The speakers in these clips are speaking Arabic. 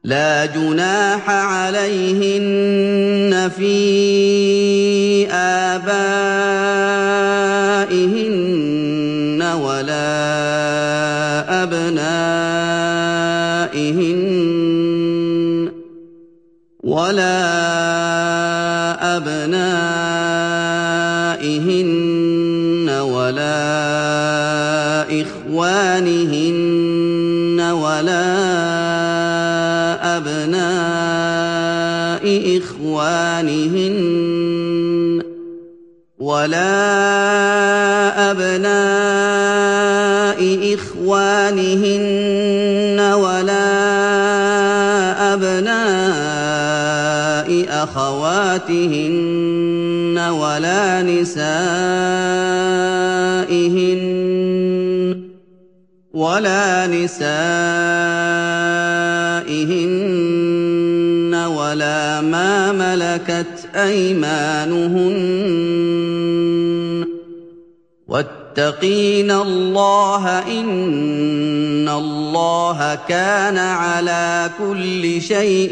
لا جناح عليهن في آبائهن ولا أبنائهن ولا إخوانهن ولا أبناء إخوانهن ولا أبناء أخواتهن ولا نسائهن ولا ما ملكت أيمانهن واتقين الله إن الله كان على كل شيء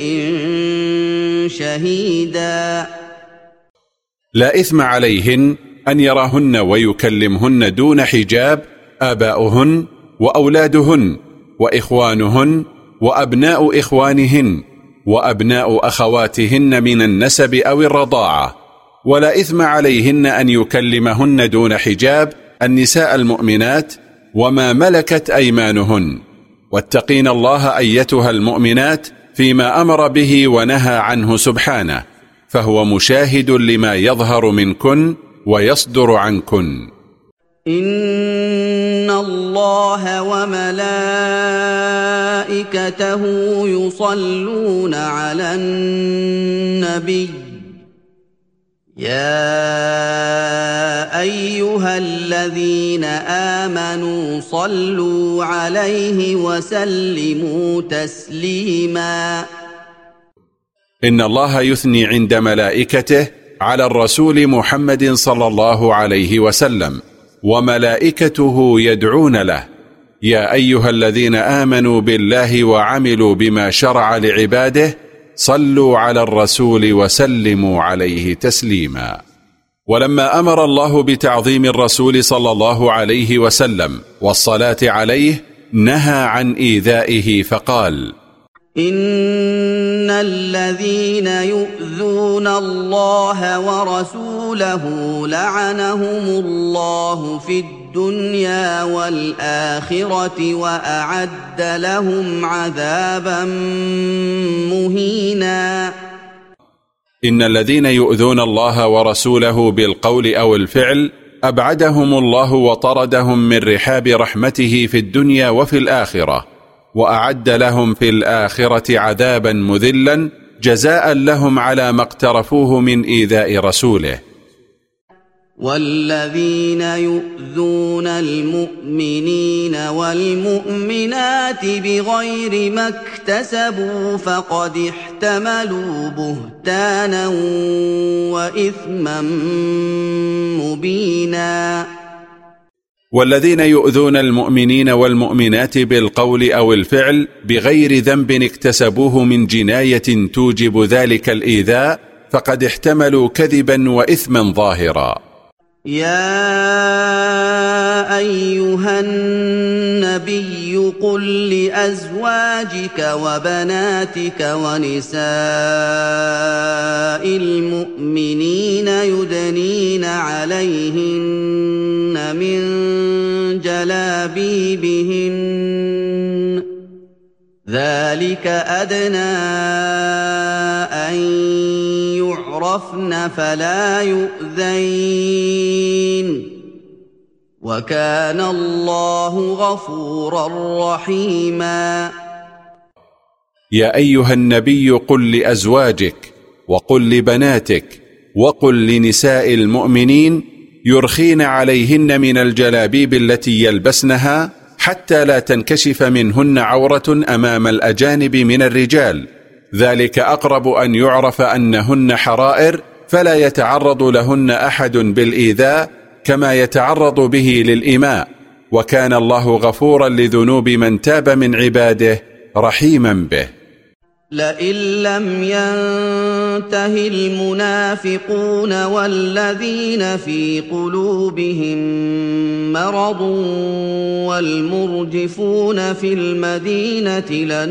شهيدا. لا إثم عليهن أن يراهن ويكلمهن دون حجاب آباؤهن وأولادهن وإخوانهن وأبناء إخوانهن وأبناء أخواتهن من النسب أو الرضاعة. ولا إثم عليهن أن يكلمهن دون حجاب النساء المؤمنات وما ملكت أيمانهن. واتقين الله أيتها المؤمنات فيما أمر به ونهى عنه سبحانه، فهو مشاهد لما يظهر منكن ويصدر عنكن. إن الله وملائكته يصلون على النبي يا أيها الذين آمنوا صلوا عليه وسلموا تسليما. إن الله يثني عند ملائكته على الرسول محمد صلى الله عليه وسلم، وملائكته يدعون له: يا أيها الذين آمنوا بالله وعملوا بما شرع لعباده صلوا على الرسول وسلموا عليه تسليما. ولما أمر الله بتعظيم الرسول صلى الله عليه وسلم والصلاة عليه نهى عن إيذائه فقال: إن الذين يؤذون الله ورسوله لعنهم الله في الدنيا والآخرة وأعد لهم عذابا مهينا. إن الذين يؤذون الله ورسوله بالقول أو الفعل أبعدهم الله وطردهم من رحاب رحمته في الدنيا وفي الآخرة، وأعد لهم في الآخرة عذابا مذلا جزاء لهم على ما اقترفوه من إيذاء رسوله. والذين يؤذون المؤمنين والمؤمنات بغير ما اكتسبوا فقد احتملوا بهتانا وإثما مبينا. والذين يؤذون المؤمنين والمؤمنات بالقول أو الفعل بغير ذنب اكتسبوه من جناية توجب ذلك الإيذاء فقد احتملوا كذبا وإثما ظاهرا. يا أيها النبي قل لأزواجك وبناتك ونساء المؤمنين يدنين عليهن من جلابيبهن ذلك أدنى أن يعرفن فلا يؤذين وكان الله غفورا رحيما. يا أيها النبي قل لأزواجك وقل لبناتك وقل لنساء المؤمنين يرخين عليهن من الجلابيب التي يلبسنها حتى لا تنكشف منهن عورة أمام الأجانب من الرجال، ذلك أقرب أن يعرف أنهن حرائر فلا يتعرض لهن أحد بالإيذاء كما يتعرض به للإماء، وكان الله غفورا لذنوب من تاب من عباده رحيما به. لئن لم ينته المنافقون والذين في قلوبهم مرض والمرجفون في المدينة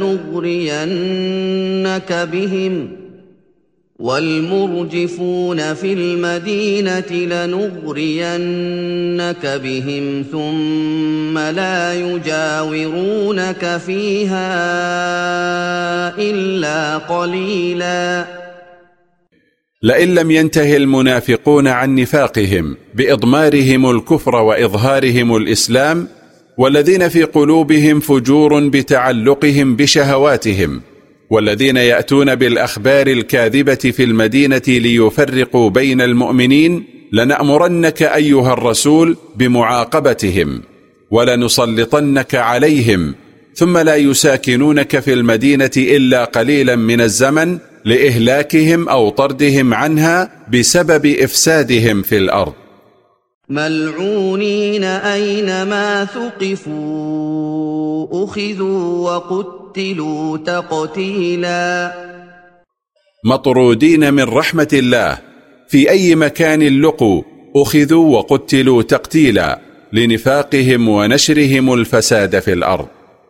لنغرينك بهم ثم لا يجاورونك فيها إلا قليلا. لئن لم ينته المنافقون عن نفاقهم بإضمارهم الكفر وإظهارهم الإسلام، والذين في قلوبهم فجور بتعلقهم بشهواتهم، والذين يأتون بالأخبار الكاذبة في المدينة ليفرقوا بين المؤمنين، لنأمرنك أيها الرسول بمعاقبتهم ولنسلطنك عليهم، ثم لا يساكنونك في المدينة إلا قليلا من الزمن لإهلاكهم أو طردهم عنها بسبب إفسادهم في الأرض. ملعونين أينما ثقفوا أخذوا وقتلوا تقتيلا. مطرودين من رحمة الله، في أي مكان لقوا أخذوا وقتلوا تقتيلا لنفاقهم ونشرهم الفساد في الأرض.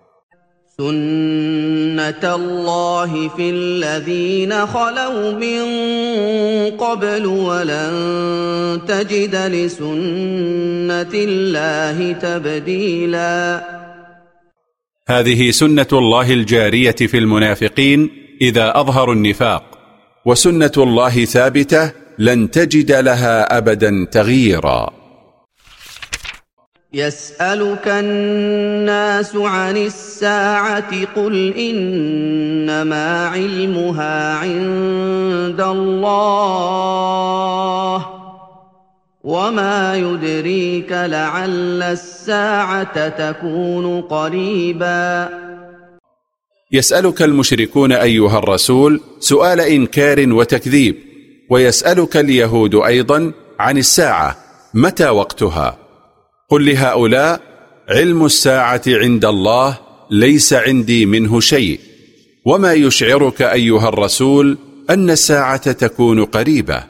سنة الله في الذين خلوا من قبل ولن تجد لسنة الله تبديلا. هذه سنة الله الجارية في المنافقين إذا أظهروا النفاق، وسنة الله ثابتة لن تجد لها أبدا تغييرا. يسألك الناس عن الساعة قل إنما علمها عند الله وما يدريك لعل الساعة تكون قريبا. يسألك المشركون أيها الرسول سؤال إنكار وتكذيب، ويسألك اليهود أيضا عن الساعة متى وقتها. قل لهؤلاء علم الساعة عند الله ليس عندي منه شيء، وما يشعرك أيها الرسول أن الساعة تكون قريبة.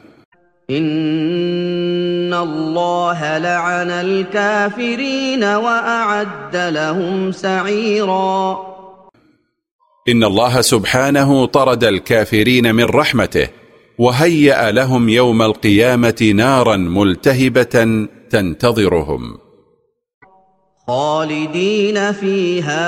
إن الله لعن الكافرين وأعد لهم سعيرا. إن الله سبحانه طرد الكافرين من رحمته، وهيأ لهم يوم القيامة نارا ملتهبة تنتظرهم خالدين فيها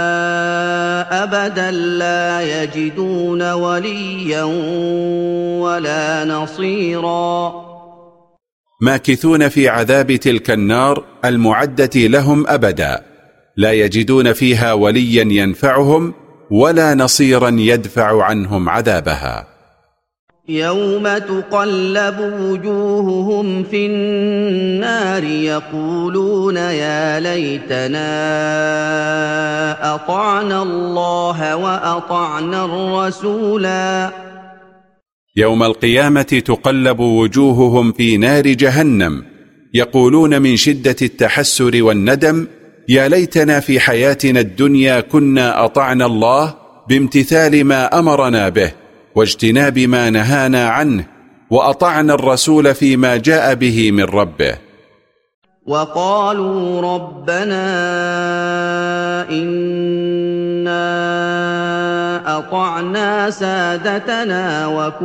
أبدا لا يجدون وليا ولا نصيرا. ماكثون في عذاب تلك النار المعدة لهم أبدا، لا يجدون فيها وليا ينفعهم ولا نصيرا يدفع عنهم عذابها. يوم تقلب وجوههم في النار يقولون يا ليتنا أطعنا الله وأطعنا الرسولا. يوم القيامة تقلب وجوههم في نار جهنم، يقولون من شدة التحسر والندم يا ليتنا في حياتنا الدنيا كنا أطعنا الله بامتثال ما أمرنا به واجتناب ما نهانا عنه، وأطعنا الرسول فيما جاء به من ربه. وقالوا ربنا إنا أطعنا سادتنا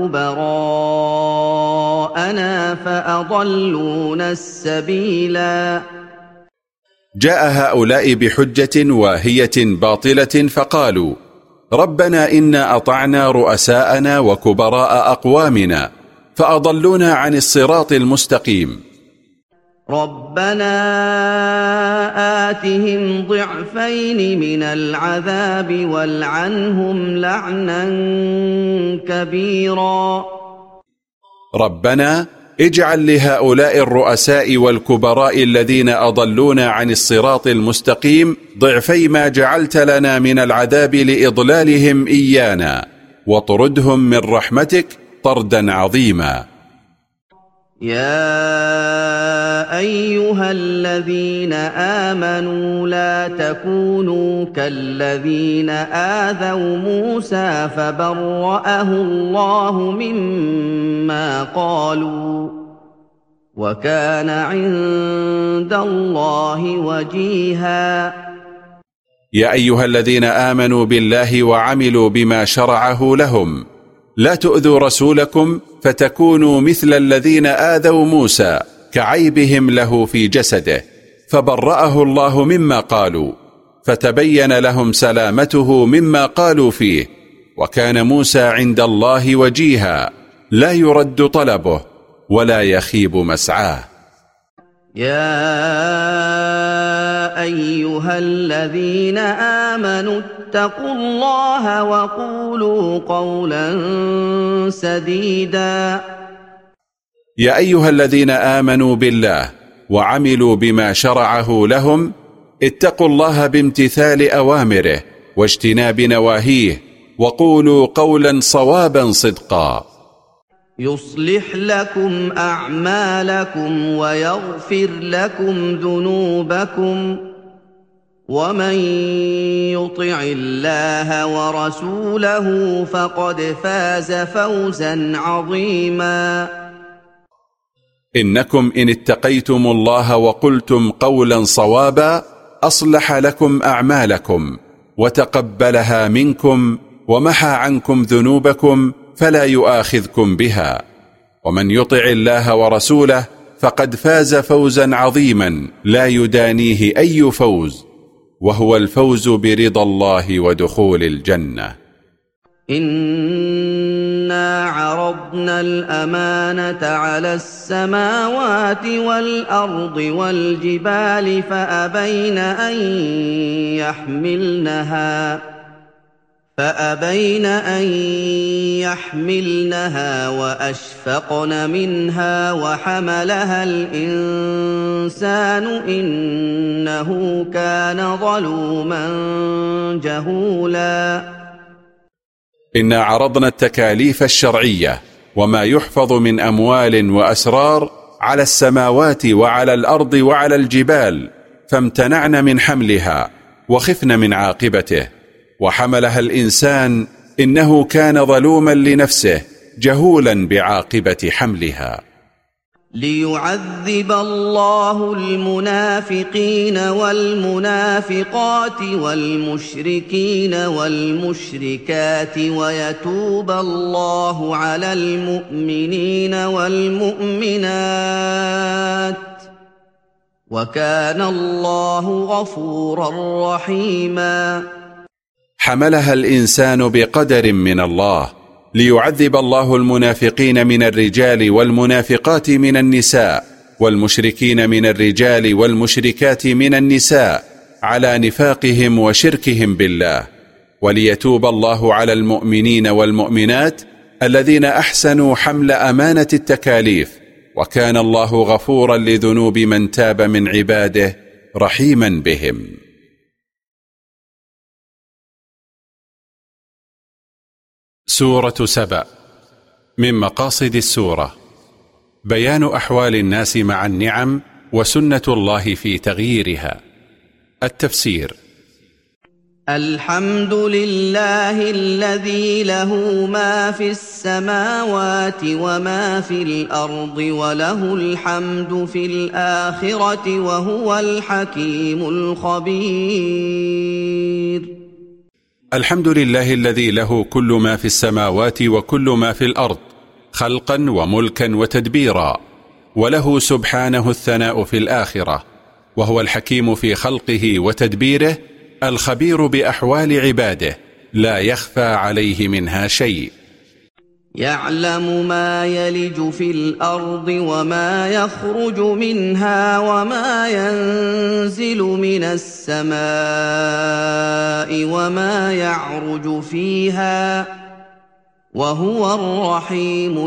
وكبراءنا فأضلونا السبيلا. جاء هؤلاء بحجة واهية باطلة فقالوا ربنا إنا أطعنا رؤساءنا وكبراء أقوامنا فأضلونا عن الصراط المستقيم. ربنا آتهم ضعفين من العذاب والعنهم لعنا كبيرا. ربنا اجعل لهؤلاء الرؤساء والكبراء الذين أضلونا عن الصراط المستقيم ضعفي ما جعلت لنا من العذاب لإضلالهم إيانا، وطردهم من رحمتك طردا عظيما. يا أيها الذين آمنوا لا تكونوا كالذين آذوا موسى فبرأه الله مما قالوا وكان عند الله وجيها. يا أيها الذين آمنوا بالله وعملوا بما شرعه لهم لا تؤذوا رسولكم فتكونوا مثل الذين آذوا موسى كعيبهم له في جسده فبرأه الله مما قالوا فتبين لهم سلامته مما قالوا فيه وكان موسى عند الله وجيها لا يرد طلبه ولا يخيب مسعاه. يا أيها الذين آمنوا اتقوا الله وقولوا قولا سديدا. يا أيها الذين آمنوا بالله وعملوا بما شرعه لهم اتقوا الله بامتثال أوامره واجتناب نواهيه وقولوا قولا صوابا صدقا. يصلح لكم أعمالكم ويغفر لكم ذنوبكم ومن يطع الله ورسوله فقد فاز فوزا عظيما. إنكم إن اتقيتم الله وقلتم قولا صوابا أصلح لكم أعمالكم وتقبلها منكم ومحى عنكم ذنوبكم فلا يؤاخذكم بها ومن يطع الله ورسوله فقد فاز فوزا عظيما لا يدانيه أي فوز وهو الفوز برضا الله ودخول الجنة. إنا عرضنا الأمانة على السماوات والأرض والجبال فأبين أن يحملنها وأشفقن منها وحملها الإنسان إنه كان ظلوما جهولا. إنا عرضنا التكاليف الشرعية وما يحفظ من أموال وأسرار على السماوات وعلى الأرض وعلى الجبال فامتنعن من حملها وخفن من عاقبته وحملها الإنسان إنه كان ظلوما لنفسه جهولا بعاقبة حملها. ليعذب الله المنافقين والمنافقات والمشركين والمشركات ويتوب الله على المؤمنين والمؤمنات وكان الله غفورا رحيما. حملها الإنسان بقدر من الله ليعذب الله المنافقين من الرجال والمنافقات من النساء والمشركين من الرجال والمشركات من النساء على نفاقهم وشركهم بالله وليتوب الله على المؤمنين والمؤمنات الذين أحسنوا حمل أمانة التكاليف وكان الله غفورا لذنوب من تاب من عباده رحيما بهم. سورة سبأ. من مقاصد السورة بيان أحوال الناس مع النعم وسنة الله في تغييرها. التفسير: الحمد لله الذي له ما في السماوات وما في الأرض وله الحمد في الآخرة وهو الحكيم الخبير. الحمد لله الذي له كل ما في السماوات وكل ما في الأرض خلقا وملكا وتدبيرا وله سبحانه الثناء في الآخرة وهو الحكيم في خلقه وتدبيره الخبير بأحوال عباده لا يخفى عليه منها شيء. يعلم ما يلج في الأرض وما يخرج منها وما ينزل من السماء وما يعرج فيها وهو الرحيم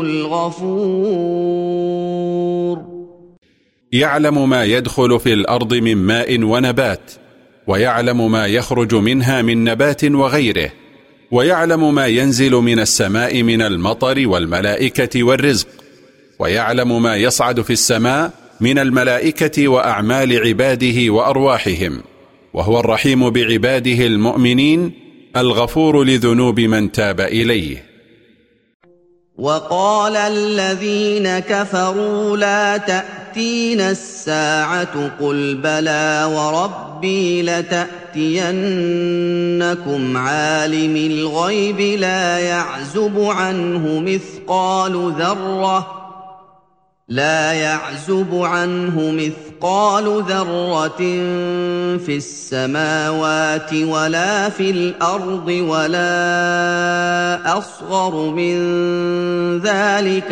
الغفور. يعلم ما يدخل في الأرض من ماء ونبات ويعلم ما يخرج منها من نبات وغيره ويعلم ما ينزل من السماء من المطر والملائكة والرزق ويعلم ما يصعد في السماء من الملائكة وأعمال عباده وأرواحهم، وهو الرحيم بعباده المؤمنين الغفور لذنوب من تاب إليه. وقال الذين كفروا لا تأتينا الساعة قل بلى وربي لتأتينكم عالم الغيب لا يعزب عنه مثقال ذرة في السماوات ولا في الأرض ولا أصغر من ذلك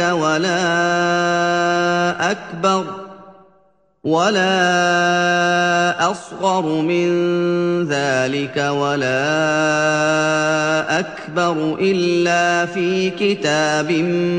ولا أكبر إلا في كتاب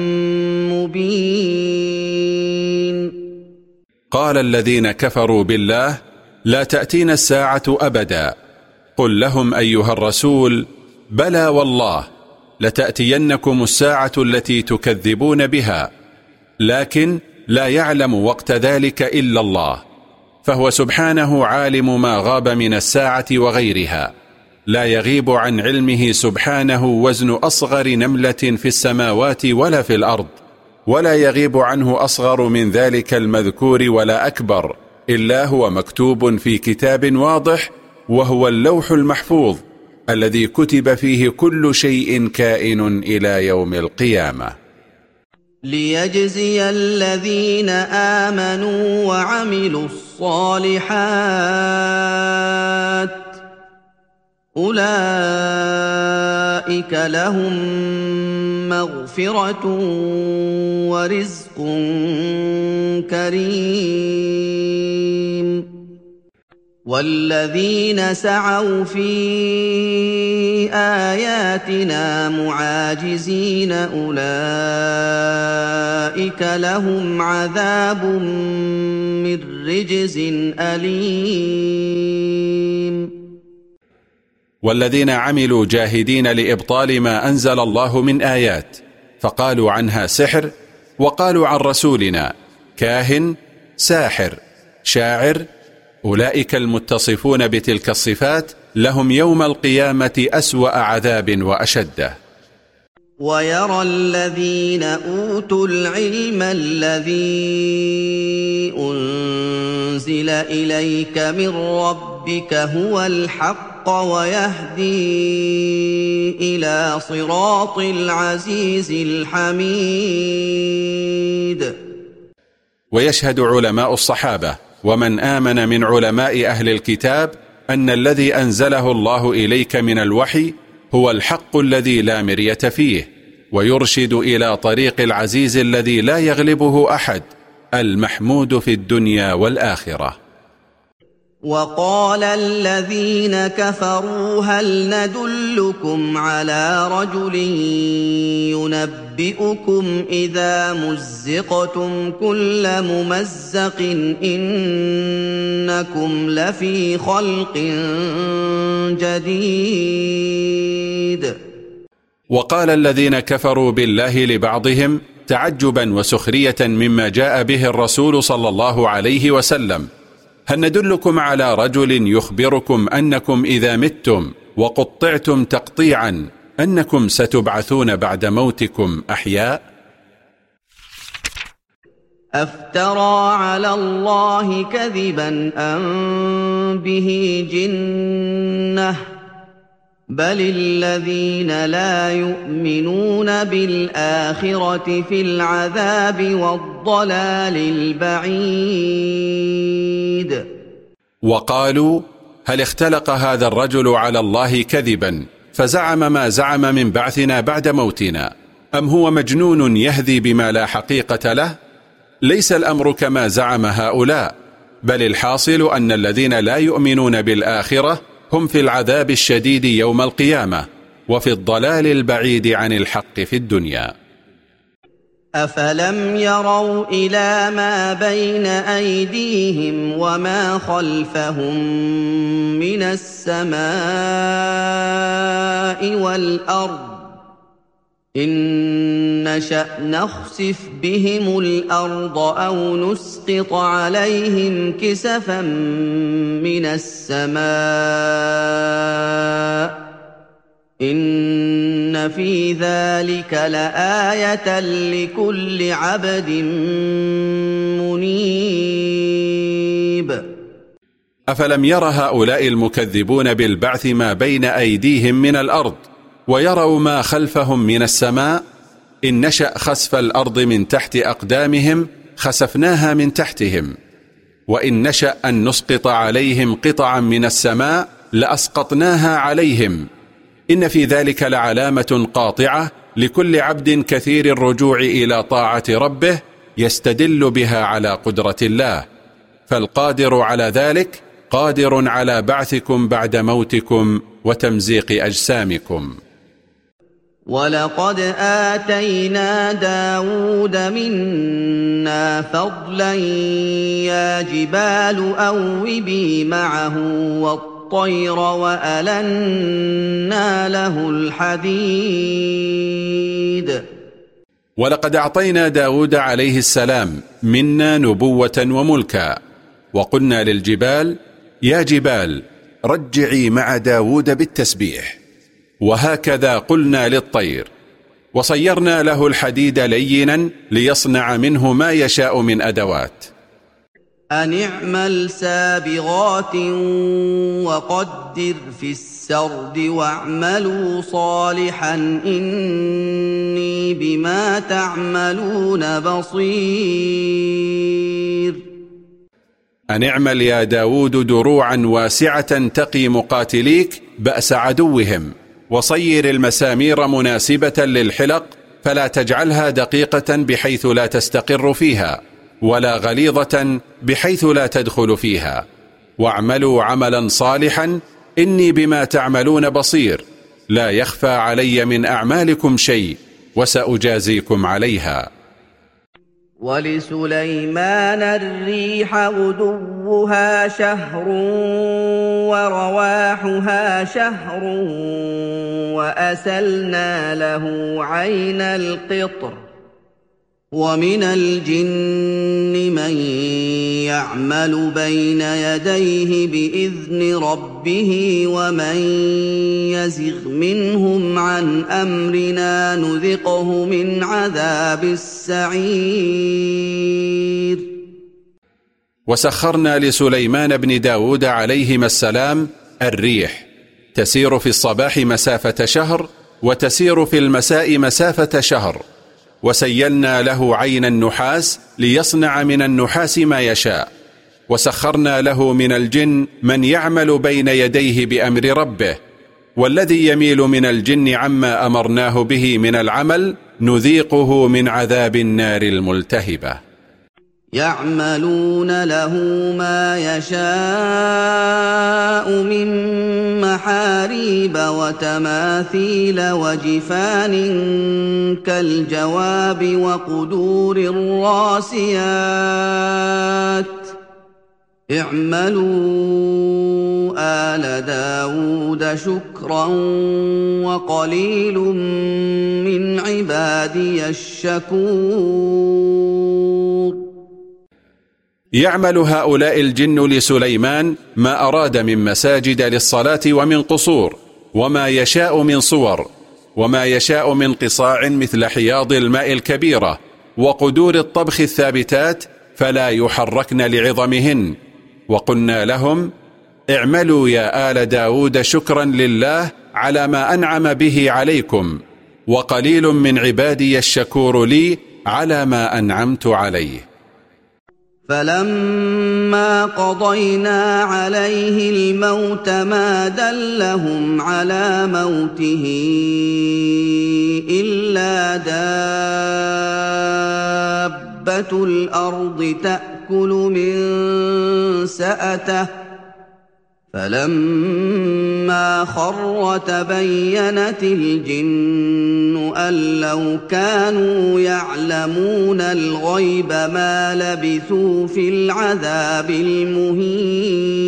مبين. قال الذين كفروا بالله لا تأتينا الساعة أبدا. قل لهم أيها الرسول بلى والله لتأتينكم الساعة التي تكذبون بها، لكن لا يعلم وقت ذلك إلا الله، فهو سبحانه عالم ما غاب من الساعة وغيرها، لا يغيب عن علمه سبحانه وزن أصغر نملة في السماوات ولا في الأرض، ولا يغيب عنه أصغر من ذلك المذكور ولا أكبر، إلا هو مكتوب في كتاب واضح، وهو اللوح المحفوظ الذي كتب فيه كل شيء كائن إلى يوم القيامة. ليجزي الذين آمنوا وعملوا الصالحات أولئك لهم مغفرة ورزق كريم. والذين سعوا في آياتنا معاجزين أولئك لهم عذاب من رجز أليم. والذين عملوا جاهدين لإبطال ما أنزل الله من آيات، فقالوا عنها سحر، وقالوا عن رسولنا كاهن، ساحر، شاعر، أولئك المتصفون بتلك الصفات لهم يوم القيامة أسوأ عذاب وأشده. ويرى الذين أوتوا العلم الذي أنزل إليك من ربك هو الحق ويهدي إلى صراط العزيز الحميد. ويشهد علماء الصحابة ومن آمن من علماء أهل الكتاب أن الذي أنزله الله إليك من الوحي هو الحق الذي لا مرية فيه، ويرشد إلى طريق العزيز الذي لا يغلبه أحد، المحمود في الدنيا والآخرة. وقال الذين كفروا هل ندلكم على رجل ينبئكم إذا مزقتم كل ممزق إنكم لفي خلق جديد. وقال الذين كفروا بالله لبعضهم تعجبا وسخرية مما جاء به الرسول صلى الله عليه وسلم: هل ندلكم على رجل يخبركم أنكم إذا متم وقطعتم تقطيعا أنكم ستبعثون بعد موتكم أحياء؟ أفترى على الله كذبا أم به جنة بل الذين لا يؤمنون بالآخرة في العذاب والضلال البعيد. وقالوا هل اختلق هذا الرجل على الله كذبا فزعم ما زعم من بعثنا بعد موتنا، أم هو مجنون يهذي بما لا حقيقة له؟ ليس الأمر كما زعم هؤلاء، بل الحاصل أن الذين لا يؤمنون بالآخرة هم في العذاب الشديد يوم القيامة وفي الضلال البعيد عن الحق في الدنيا. أفلم يروا إلى ما بين أيديهم وما خلفهم من السماء والأرض إن نشأ نخسف بهم الأرض أو نسقط عليهم كسفا من السماء إن في ذلك لآية لكل عبد منيب. أفلم ير هؤلاء المكذبون بالبعث ما بين أيديهم من الأرض ويروا ما خلفهم من السماء؟ إن نشأ خسف الأرض من تحت أقدامهم خسفناها من تحتهم، وإن نشأ أن نسقط عليهم قطعا من السماء لأسقطناها عليهم. إن في ذلك لعلامة قاطعة لكل عبد كثير الرجوع إلى طاعة ربه يستدل بها على قدرة الله، فالقادر على ذلك قادر على بعثكم بعد موتكم وتمزيق أجسامكم. ولقد آتينا داود منا فضلا يا جبال أوبي معه والطير وألنا له الحديد. ولقد أعطينا داود عليه السلام منا نبوة وملكا، وقلنا للجبال يا جبال رجعي مع داود بالتسبيح، وهكذا قلنا للطير، وصيرنا له الحديد لينا ليصنع منه ما يشاء من أدوات. أن اعمل سابغات وقدر في السرد واعملوا صالحا إني بما تعملون بصير. أن اعمل يا داود دروعا واسعة تقي مقاتليك بأس عدوهم، وصير المسامير مناسبة للحلق فلا تجعلها دقيقة بحيث لا تستقر فيها، ولا غليظة بحيث لا تدخل فيها، واعملوا عملا صالحا إني بما تعملون بصير، لا يخفى علي من أعمالكم شيء وسأجازيكم عليها. ولسليمان الريح غدوها شهر ورواحها شهر وأسلنا له عين القطر ومن الجن من يعمل بين يديه بإذن ربه ومن يزغ منهم عن أمرنا نذقه من عذاب السعير. وسخرنا لسليمان بن داود عليهما السلام الريح تسير في الصباح مسافة شهر وتسير في المساء مسافة شهر، وسيلنا له عين النحاس ليصنع من النحاس ما يشاء، وسخرنا له من الجن من يعمل بين يديه بأمر ربه، والذي يميل من الجن عما أمرناه به من العمل نذيقه من عذاب النار الملتهبة. يعملون له ما يشاء من محاريب وتماثيل وجفان كالجواب وقدور الراسيات اعملوا آل داود شكرا وقليل من عبادي الشكور. يعمل هؤلاء الجن لسليمان ما أراد من مساجد للصلاة ومن قصور، وما يشاء من صور، وما يشاء من قصاع مثل حياض الماء الكبيرة وقدور الطبخ الثابتات فلا يحركن لعظمهن. وقلنا لهم اعملوا يا آل داود شكرا لله على ما أنعم به عليكم، وقليل من عبادي الشكور لي على ما أنعمت عليه. فلما قضينا عليه الموت ما دلهم على موته إلا دابة الأرض تأكل من سأته فلما خر تبينت الجن أن لو كانوا يعلمون الغيب ما لبثوا في العذاب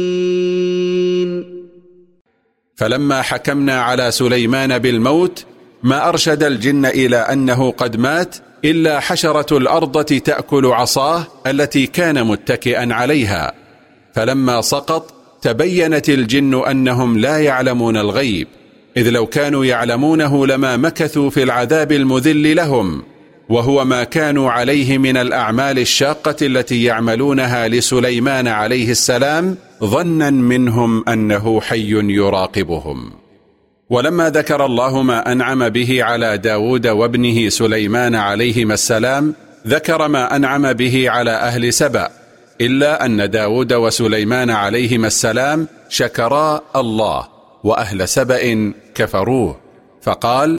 المهين. فلما حكمنا على سليمان بالموت ما أرشد الجن إلى أنه قد مات إلا حشرة الأرض تأكل عصاه التي كان متكئا عليها، فلما سقط تبينت الجن أنهم لا يعلمون الغيب، إذ لو كانوا يعلمونه لما مكثوا في العذاب المذل لهم، وهو ما كانوا عليه من الأعمال الشاقة التي يعملونها لسليمان عليه السلام ظنا منهم أنه حي يراقبهم. ولما ذكر الله ما أنعم به على داود وابنه سليمان عليهما السلام ذكر ما أنعم به على أهل سبأ، إلا أن داود وسليمان عليهما السلام شكرا الله، وأهل سبأ كفروه، فقال: